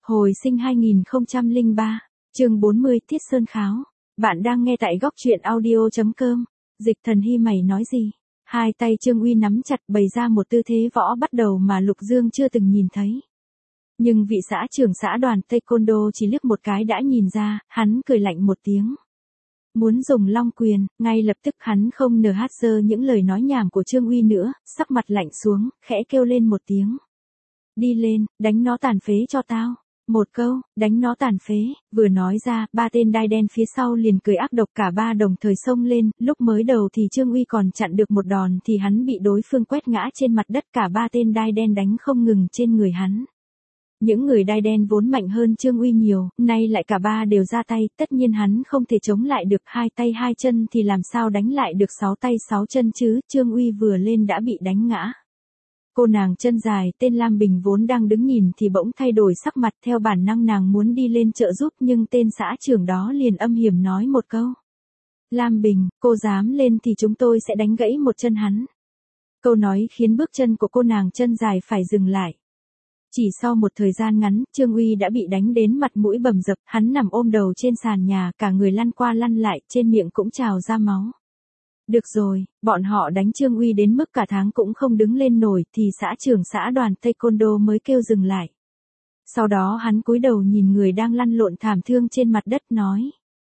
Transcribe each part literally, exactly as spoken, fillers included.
Hồi sinh hai nghìn không trăm lẻ ba, chương bốn mươi Tiết Sơn Kháo. Bạn đang nghe tại góc truyện audio chấm com. Dịch Thần Hy mày nói gì? Hai tay Trương Uy nắm chặt bày ra một tư thế võ bắt đầu mà Lục Dương chưa từng nhìn thấy. Nhưng vị xã trưởng xã đoàn Taekwondo chỉ liếc một cái đã nhìn ra, hắn cười lạnh một tiếng. Muốn dùng long quyền, ngay lập tức hắn không nờ hát dơ những lời nói nhảm của Trương Uy nữa, sắc mặt lạnh xuống, khẽ kêu lên một tiếng. Đi lên, đánh nó tàn phế cho tao. Một câu, đánh nó tàn phế, vừa nói ra, ba tên đai đen phía sau liền cười ác độc, cả ba đồng thời xông lên, lúc mới đầu thì Trương Uy còn chặn được một đòn thì hắn bị đối phương quét ngã trên mặt đất, cả ba tên đai đen đánh không ngừng trên người hắn. Những người đai đen vốn mạnh hơn Trương Uy nhiều, nay lại cả ba đều ra tay, tất nhiên hắn không thể chống lại được, hai tay hai chân thì làm sao đánh lại được sáu tay sáu chân chứ, Trương Uy vừa lên đã bị đánh ngã. Cô nàng chân dài tên Lam Bình vốn đang đứng nhìn thì bỗng thay đổi sắc mặt, theo bản năng nàng muốn đi lên trợ giúp nhưng tên xã trưởng đó liền âm hiểm nói một câu. Lam Bình, cô dám lên thì chúng tôi sẽ đánh gãy một chân hắn. Câu nói khiến bước chân của cô nàng chân dài phải dừng lại. Chỉ sau một thời gian ngắn, Trương Uy đã bị đánh đến mặt mũi bầm dập, hắn nằm ôm đầu trên sàn nhà, cả người lăn qua lăn lại, trên miệng cũng trào ra máu. Được rồi, bọn họ đánh Trương Uy đến mức cả tháng cũng không đứng lên nổi thì xã trưởng xã đoàn Taekwondo mới kêu dừng lại. Sau đó hắn cúi đầu nhìn người đang lăn lộn thảm thương trên mặt đất nói.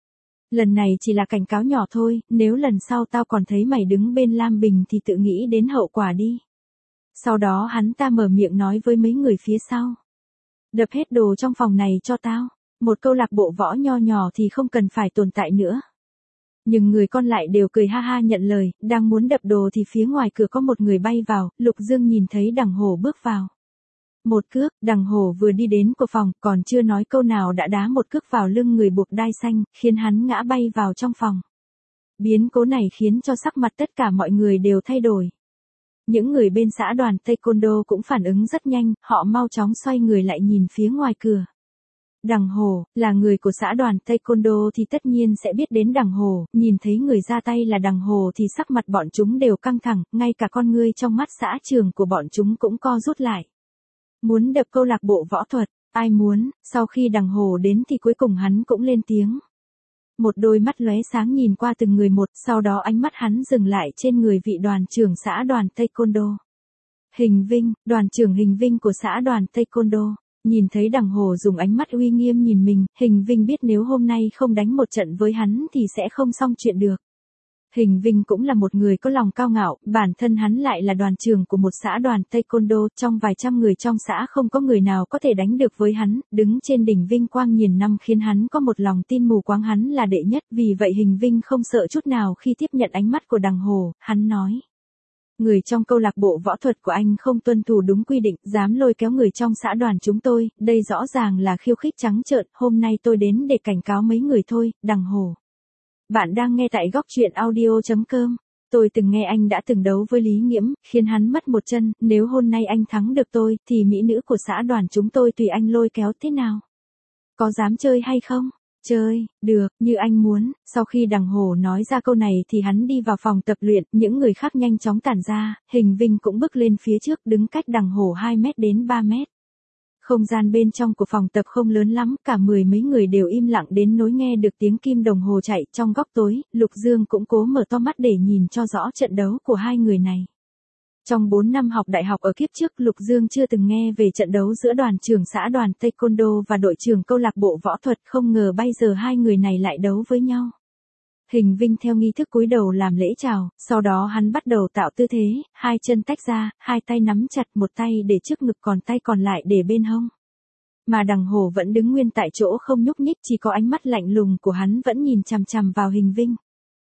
Lần này chỉ là cảnh cáo nhỏ thôi, nếu lần sau tao còn thấy mày đứng bên Lam Bình thì tự nghĩ đến hậu quả đi. Sau đó hắn ta mở miệng nói với mấy người phía sau. Đập hết đồ trong phòng này cho tao, một câu lạc bộ võ nho nhỏ thì không cần phải tồn tại nữa. Nhưng người còn lại đều cười ha ha nhận lời, đang muốn đập đồ thì phía ngoài cửa có một người bay vào, Lục Dương nhìn thấy Đằng Hổ bước vào. Một cước, Đằng Hổ vừa đi đến của phòng, còn chưa nói câu nào đã đá một cước vào lưng người buộc đai xanh, khiến hắn ngã bay vào trong phòng. Biến cố này khiến cho sắc mặt tất cả mọi người đều thay đổi. Những người bên xã đoàn Taekwondo cũng phản ứng rất nhanh, họ mau chóng xoay người lại nhìn phía ngoài cửa. Đằng Hổ, là người của xã đoàn Taekwondo thì tất nhiên sẽ biết đến Đằng Hổ, nhìn thấy người ra tay là Đằng Hổ thì sắc mặt bọn chúng đều căng thẳng, ngay cả con ngươi trong mắt xã trưởng của bọn chúng cũng co rút lại. Muốn đập câu lạc bộ võ thuật, ai muốn, sau khi Đằng Hổ đến thì cuối cùng hắn cũng lên tiếng. Một đôi mắt lóe sáng nhìn qua từng người một, sau đó ánh mắt hắn dừng lại trên người vị đoàn trưởng xã đoàn Taekwondo. Hình Vinh, đoàn trưởng Hình Vinh của xã đoàn Taekwondo. Nhìn thấy Đằng Hổ dùng ánh mắt uy nghiêm nhìn mình, Hình Vinh biết nếu hôm nay không đánh một trận với hắn thì sẽ không xong chuyện được. Hình Vinh cũng là một người có lòng cao ngạo, bản thân hắn lại là đoàn trưởng của một xã đoàn Taekwondo, trong vài trăm người trong xã không có người nào có thể đánh được với hắn, đứng trên đỉnh vinh quang nghìn năm khiến hắn có một lòng tin mù quáng hắn là đệ nhất, vì vậy Hình Vinh không sợ chút nào khi tiếp nhận ánh mắt của Đằng Hổ, hắn nói. Người trong câu lạc bộ võ thuật của anh không tuân thủ đúng quy định, dám lôi kéo người trong xã đoàn chúng tôi, đây rõ ràng là khiêu khích trắng trợn, hôm nay tôi đến để cảnh cáo mấy người thôi, Đằng Hổ. Bạn đang nghe tại góc truyện audio chấm com. Tôi từng nghe anh đã từng đấu với Lý Nghiễm, khiến hắn mất một chân, nếu hôm nay anh thắng được tôi, thì mỹ nữ của xã đoàn chúng tôi tùy anh lôi kéo thế nào? Có dám chơi hay không? Chơi, được, như anh muốn. Sau khi Đằng Hổ nói ra câu này thì hắn đi vào phòng tập luyện, những người khác nhanh chóng tản ra, Hình Vinh cũng bước lên phía trước đứng cách Đằng Hổ hai mét đến ba mét. Không gian bên trong của phòng tập không lớn lắm, cả mười mấy người đều im lặng đến nỗi nghe được tiếng kim đồng hồ chạy trong góc tối, Lục Dương cũng cố mở to mắt để nhìn cho rõ trận đấu của hai người này. Trong bốn năm học đại học ở kiếp trước, Lục Dương chưa từng nghe về trận đấu giữa đoàn trưởng xã đoàn Taekwondo và đội trưởng câu lạc bộ võ thuật, không ngờ bây giờ hai người này lại đấu với nhau. Hình Vinh theo nghi thức cúi đầu làm lễ chào, sau đó hắn bắt đầu tạo tư thế, hai chân tách ra, hai tay nắm chặt, một tay để trước ngực còn tay còn lại để bên hông. Mà Đằng Hổ vẫn đứng nguyên tại chỗ không nhúc nhích, chỉ có ánh mắt lạnh lùng của hắn vẫn nhìn chằm chằm vào Hình Vinh.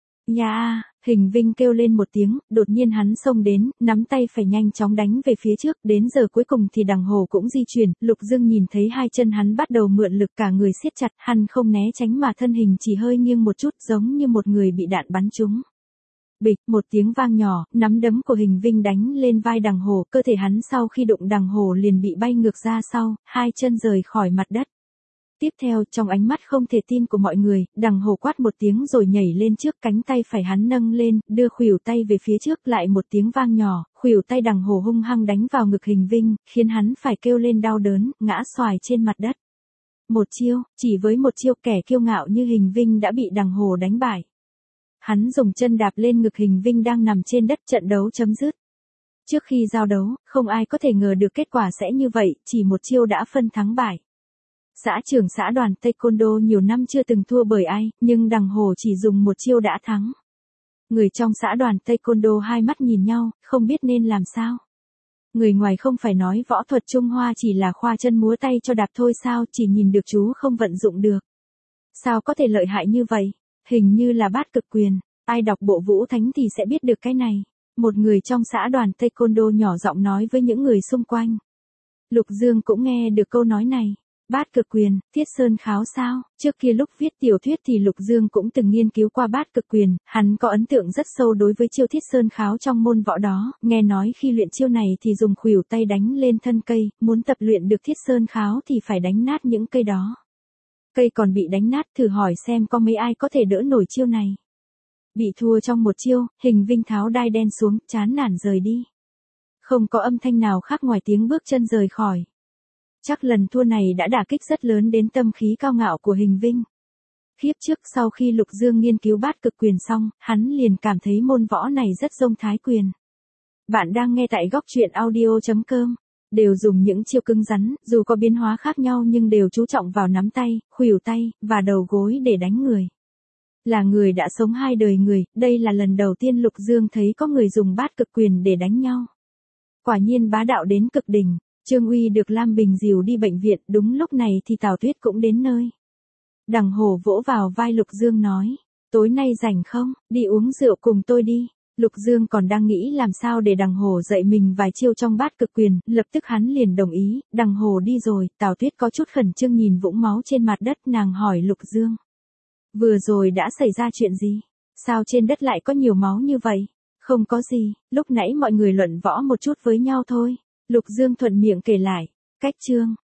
Nha, Hình Vinh kêu lên một tiếng, đột nhiên hắn xông đến, nắm tay phải nhanh chóng đánh về phía trước, đến giờ cuối cùng thì Đằng Hổ cũng di chuyển, Lục Dương nhìn thấy hai chân hắn bắt đầu mượn lực, cả người siết chặt, hắn không né tránh mà thân hình chỉ hơi nghiêng một chút, giống như một người bị đạn bắn trúng. Bịch, một tiếng vang nhỏ, nắm đấm của Hình Vinh đánh lên vai Đằng Hổ, cơ thể hắn sau khi đụng Đằng Hổ liền bị bay ngược ra sau, hai chân rời khỏi mặt đất. Tiếp theo, trong ánh mắt không thể tin của mọi người, Đằng Hổ quát một tiếng rồi nhảy lên trước, cánh tay phải hắn nâng lên, đưa khuỷu tay về phía trước, lại một tiếng vang nhỏ, khuỷu tay Đằng Hổ hung hăng đánh vào ngực Hình Vinh, khiến hắn phải kêu lên đau đớn, ngã xoài trên mặt đất. Một chiêu, chỉ với một chiêu kẻ kiêu ngạo như Hình Vinh đã bị Đằng Hồ đánh bại. Hắn dùng chân đạp lên ngực Hình Vinh đang nằm trên đất, trận đấu chấm dứt. Trước khi giao đấu, không ai có thể ngờ được kết quả sẽ như vậy, chỉ một chiêu đã phân thắng bại. Xã trưởng xã đoàn Taekwondo nhiều năm chưa từng thua bởi ai, nhưng Đằng Hồ chỉ dùng một chiêu đã thắng. Người trong xã đoàn Taekwondo hai mắt nhìn nhau, không biết nên làm sao. Người ngoài không phải nói võ thuật Trung Hoa chỉ là khoa chân múa tay cho đạp thôi sao, chỉ nhìn được chú không vận dụng được. Sao có thể lợi hại như vậy? Hình như là bát cực quyền, ai đọc bộ Vũ Thánh thì sẽ biết được cái này. Một người trong xã đoàn Taekwondo nhỏ giọng nói với những người xung quanh. Lục Dương cũng nghe được câu nói này. Bát cực quyền, Thiết Sơn Kháo sao? Trước kia lúc viết tiểu thuyết thì Lục Dương cũng từng nghiên cứu qua bát cực quyền, hắn có ấn tượng rất sâu đối với chiêu Thiết Sơn Kháo trong môn võ đó, nghe nói khi luyện chiêu này thì dùng khuỷu tay đánh lên thân cây, muốn tập luyện được Thiết Sơn Kháo thì phải đánh nát những cây đó. Cây còn bị đánh nát, thử hỏi xem có mấy ai có thể đỡ nổi chiêu này. Bị thua trong một chiêu, Hình Vinh tháo đai đen xuống, chán nản rời đi. Không có âm thanh nào khác ngoài tiếng bước chân rời khỏi. Chắc lần thua này đã đả kích rất lớn đến tâm khí cao ngạo của Hình Vinh. Khiếp trước sau khi Lục Dương nghiên cứu bát cực quyền xong, hắn liền cảm thấy môn võ này rất giống Thái quyền. Bạn đang nghe tại góc truyện audio chấm com. Đều dùng những chiêu cứng rắn, dù có biến hóa khác nhau nhưng đều chú trọng vào nắm tay, khuỷu tay, và đầu gối để đánh người. Là người đã sống hai đời người, đây là lần đầu tiên Lục Dương thấy có người dùng bát cực quyền để đánh nhau. Quả nhiên bá đạo đến cực đỉnh. Trương Uy được Lam Bình dìu đi bệnh viện, đúng lúc này thì Tào Tuyết cũng đến nơi. Đằng Hồ vỗ vào vai Lục Dương nói, tối nay rảnh không, đi uống rượu cùng tôi đi. Lục Dương còn đang nghĩ làm sao để Đằng Hồ dạy mình vài chiêu trong bát cực quyền, lập tức hắn liền đồng ý, Đằng Hồ đi rồi. Tào Tuyết có chút khẩn trương nhìn vũng máu trên mặt đất, nàng hỏi Lục Dương. Vừa rồi đã xảy ra chuyện gì? Sao trên đất lại có nhiều máu như vậy? Không có gì, lúc nãy mọi người luận võ một chút với nhau thôi. Lục Dương thuận miệng kể lại. Cách chương